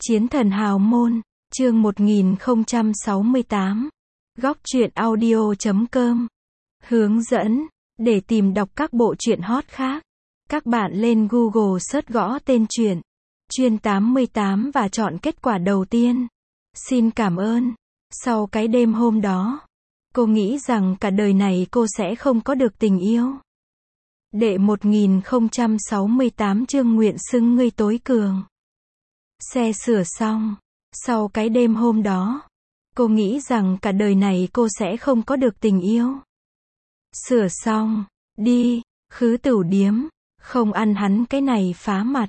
Chiến thần hào môn, chương 1068. Góc truyện audio.com. Hướng dẫn, để tìm đọc các bộ truyện hot khác. Các bạn lên Google search gõ tên truyện Chuyên 88 và chọn kết quả đầu tiên. Xin cảm ơn. Sau cái đêm hôm đó, cô nghĩ rằng cả đời này cô sẽ không có được tình yêu. Đệ 1068 chương nguyện xưng ngươi tối cường. Xe sửa xong. Sau cái đêm hôm đó, cô nghĩ rằng cả đời này cô sẽ không có được tình yêu. Sửa xong, đi, khứ tửu điếm, không ăn hắn cái này phá mặt.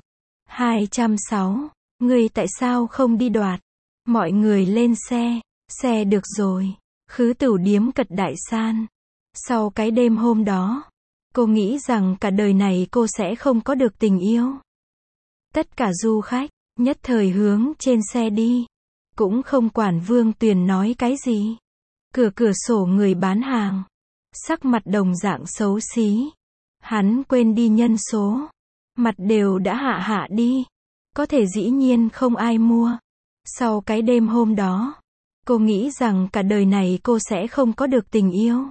206, ngươi tại sao không đi đoạt? Mọi người lên xe được rồi. Khứ tửu điếm cật đại san. Sau cái đêm hôm đó, cô nghĩ rằng cả đời này cô sẽ không có được tình yêu. Tất cả du khách nhất thời hướng trên xe đi, cũng không quản Vương Tuyền nói cái gì. Cửa sổ người bán hàng, sắc mặt đồng dạng xấu xí. Hắn quên đi nhân số, mặt đều đã hạ đi, có thể dĩ nhiên không ai mua. Sau cái đêm hôm đó, cô nghĩ rằng cả đời này cô sẽ không có được tình yêu.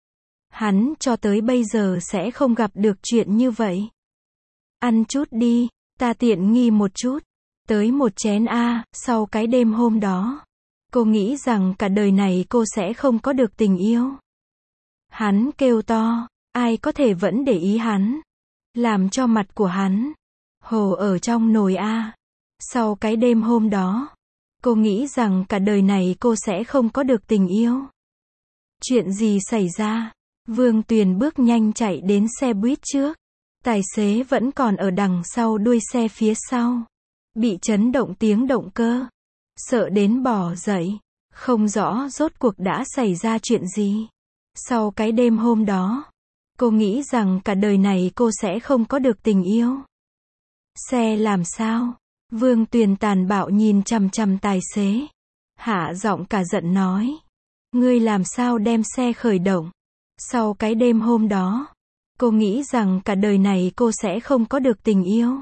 Hắn cho tới bây giờ sẽ không gặp được chuyện như vậy. Ăn chút đi, ta tiện nghi một chút. Tới một chén a. Sau cái đêm hôm đó, cô nghĩ rằng cả đời này cô sẽ không có được tình yêu. Hắn kêu to, ai có thể vẫn để ý hắn, làm cho mặt của hắn hồ ở trong nồi a. Sau cái đêm hôm đó, cô nghĩ rằng cả đời này cô sẽ không có được tình yêu. Chuyện gì xảy ra? Vương Tuyền bước nhanh chạy đến xe buýt trước. Tài xế vẫn còn ở đằng sau đuôi xe phía sau. Bị chấn động tiếng động cơ, sợ đến bỏ dậy, không rõ rốt cuộc đã xảy ra chuyện gì. Sau cái đêm hôm đó, cô nghĩ rằng cả đời này cô sẽ không có được tình yêu. Xe làm sao? Vương Tuyền tàn bạo nhìn chằm chằm tài xế, hạ giọng cả giận nói, ngươi làm sao đem xe khởi động? Sau cái đêm hôm đó, cô nghĩ rằng cả đời này cô sẽ không có được tình yêu.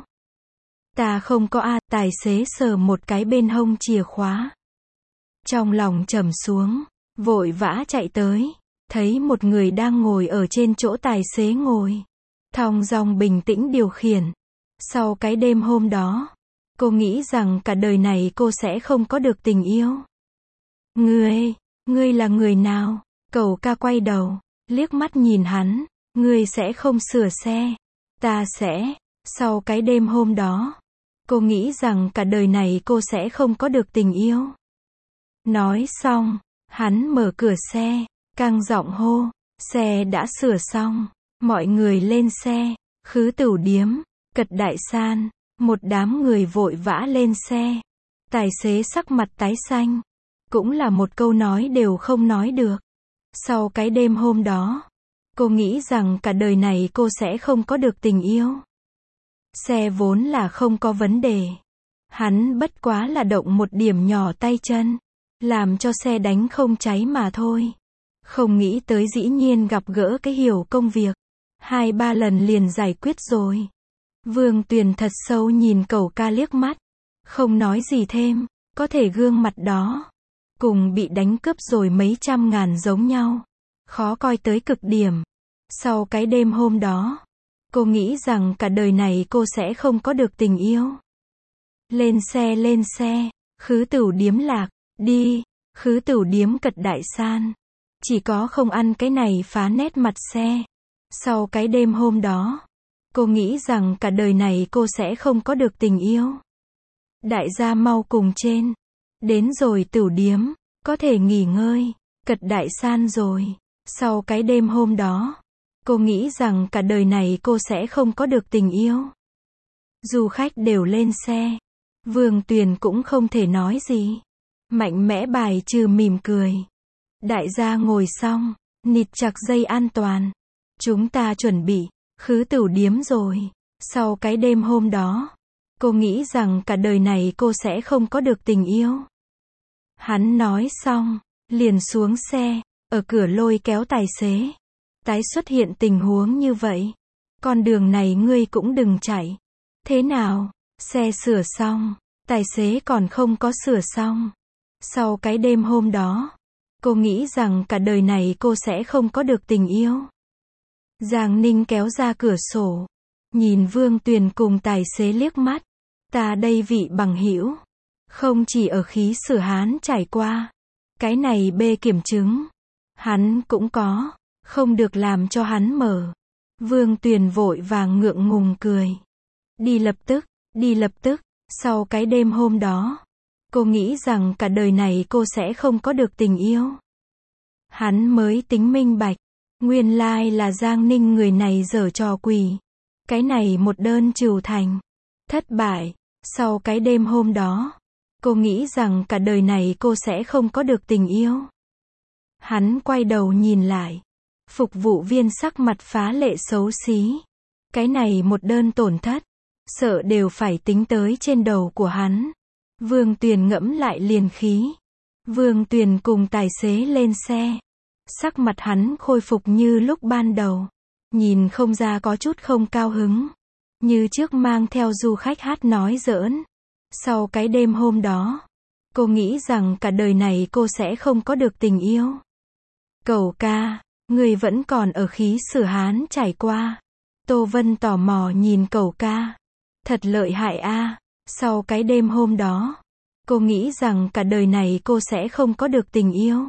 Ta không có a. Tài xế sờ một cái bên hông chìa khóa. Trong lòng trầm xuống, vội vã chạy tới, thấy một người đang ngồi ở trên chỗ tài xế ngồi, thong dong bình tĩnh điều khiển. Sau cái đêm hôm đó, cô nghĩ rằng cả đời này cô sẽ không có được tình yêu. Ngươi là người nào? Cẩu ca quay đầu, liếc mắt nhìn hắn, ngươi sẽ không sửa xe, ta sẽ. Sau cái đêm hôm đó, cô nghĩ rằng cả đời này cô sẽ không có được tình yêu. Nói xong, hắn mở cửa xe, căng giọng hô, xe đã sửa xong, mọi người lên xe. Khứ tửu điếm, cật đại san, một đám người vội vã lên xe. Tài xế sắc mặt tái xanh, cũng là một câu nói đều không nói được. Sau cái đêm hôm đó, cô nghĩ rằng cả đời này cô sẽ không có được tình yêu. Xe vốn là không có vấn đề. Hắn bất quá là động một điểm nhỏ tay chân, làm cho xe đánh không cháy mà thôi. Không nghĩ tới dĩ nhiên gặp gỡ cái hiểu công việc. 2-3 lần liền giải quyết rồi. Vương Tuyền thật sâu nhìn cẩu ca liếc mắt, không nói gì thêm, có thể gương mặt đó cùng bị đánh cướp rồi mấy trăm ngàn giống nhau, khó coi tới cực điểm. Sau cái đêm hôm đó, cô nghĩ rằng cả đời này cô sẽ không có được tình yêu. Lên xe, khứ tửu điếm lạc, đi, khứ tửu điếm cật đại san. Chỉ có không ăn cái này phá nét mặt xe. Sau cái đêm hôm đó, cô nghĩ rằng cả đời này cô sẽ không có được tình yêu. Đại gia mau cùng trên. Đến rồi tửu điếm, có thể nghỉ ngơi, cật đại san rồi. Sau cái đêm hôm đó, cô nghĩ rằng cả đời này cô sẽ không có được tình yêu. Du khách đều lên xe. Vương Tuyền cũng không thể nói gì. Mạnh mẽ bài trừ mỉm cười. Đại gia ngồi xong, nịt chặt dây an toàn. Chúng ta chuẩn bị, khứ tửu điếm rồi. Sau cái đêm hôm đó, cô nghĩ rằng cả đời này cô sẽ không có được tình yêu. Hắn nói xong, liền xuống xe, ở cửa lôi kéo tài xế. Tái xuất hiện tình huống như vậy, con đường này ngươi cũng đừng chạy. Thế nào? Xe sửa xong, Tài xế còn không có sửa xong. Sau cái đêm hôm đó, cô nghĩ rằng cả đời này cô sẽ không có được tình yêu. Giang Ninh kéo ra cửa sổ, nhìn Vương Tuyền cùng tài xế liếc mắt. Ta đây vị bằng hữu, không chỉ ở khí sử Hán trải qua, cái này B kiểm chứng, hắn cũng có, không được làm cho hắn mở. Vương Tuyền vội vàng ngượng ngùng cười. Đi lập tức, sau cái đêm hôm đó, cô nghĩ rằng cả đời này cô sẽ không có được tình yêu. Hắn mới tính minh bạch, nguyên lai là Giang Ninh người này giở trò quỷ. Cái này một đơn trừu thành, thất bại. Sau cái đêm hôm đó, cô nghĩ rằng cả đời này cô sẽ không có được tình yêu. Hắn quay đầu nhìn lại, phục vụ viên sắc mặt phá lệ xấu xí. Cái này một đơn tổn thất, sợ đều phải tính tới trên đầu của hắn. Vương Tuyền ngẫm lại liền khí. Vương Tuyền cùng tài xế lên xe. Sắc mặt hắn khôi phục như lúc ban đầu. Nhìn không ra có chút không cao hứng. Như trước mang theo du khách hát nói giỡn. Sau cái đêm hôm đó, cô nghĩ rằng cả đời này cô sẽ không có được tình yêu. Cẩu ca, người vẫn còn ở khí sử Hán trải qua. Tô Vân tò mò nhìn cẩu ca. Thật lợi hại a. Sau cái đêm hôm đó, cô nghĩ rằng cả đời này cô sẽ không có được tình yêu.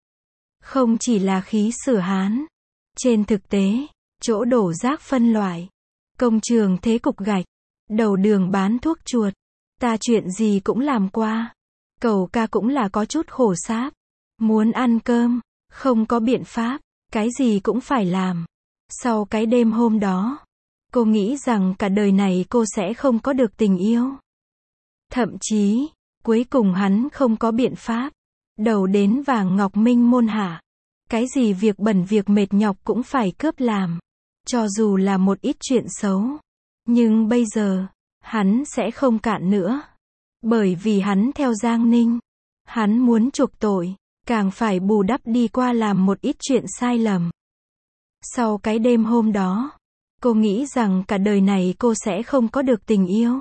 Không chỉ là khí sử Hán. Trên thực tế, chỗ đổ rác phân loại, công trường thế cục gạch, đầu đường bán thuốc chuột, ta chuyện gì cũng làm qua. Cẩu ca cũng là có chút khổ sáp. Muốn ăn cơm, không có biện pháp, cái gì cũng phải làm. Sau cái đêm hôm đó, cô nghĩ rằng cả đời này cô sẽ không có được tình yêu. Thậm chí, cuối cùng hắn không có biện pháp. Đầu đến vàng ngọc minh môn hạ. Cái gì việc bẩn việc mệt nhọc cũng phải cướp làm. Cho dù là một ít chuyện xấu. Nhưng bây giờ, hắn sẽ không cạn nữa. Bởi vì hắn theo Giang Ninh. Hắn muốn chuộc tội, càng phải bù đắp đi qua làm một ít chuyện sai lầm. Sau cái đêm hôm đó, cô nghĩ rằng cả đời này cô sẽ không có được tình yêu.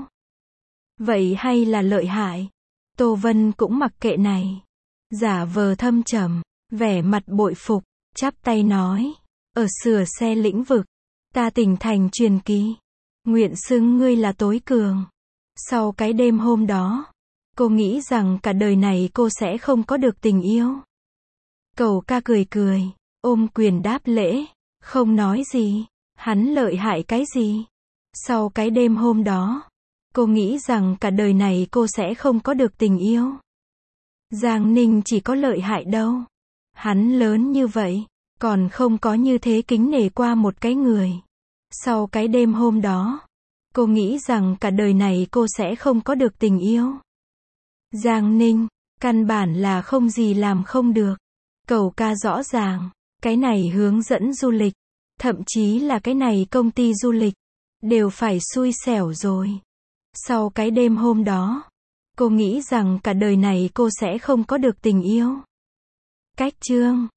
Vậy hay là lợi hại? Tô Vân cũng mặc kệ này. Giả vờ thâm trầm, vẻ mặt bội phục, chắp tay nói. Ở sửa xe lĩnh vực, ta tỉnh thành truyền kỳ. Nguyện xưng ngươi là tối cường. Sau cái đêm hôm đó, cô nghĩ rằng cả đời này cô sẽ không có được tình yêu. Cẩu ca cười cười, ôm quyền đáp lễ, không nói gì. Hắn lợi hại cái gì? Sau cái đêm hôm đó, cô nghĩ rằng cả đời này cô sẽ không có được tình yêu. Giang Ninh chỉ có lợi hại đâu. Hắn lớn như vậy, còn không có như thế kính nể qua một cái người. Sau cái đêm hôm đó, cô nghĩ rằng cả đời này cô sẽ không có được tình yêu. Giang Ninh, căn bản là không gì làm không được. Cẩu ca rõ ràng, cái này hướng dẫn du lịch, thậm chí là cái này công ty du lịch, đều phải xui xẻo rồi. Sau cái đêm hôm đó, cô nghĩ rằng cả đời này cô sẽ không có được tình yêu. Cách chương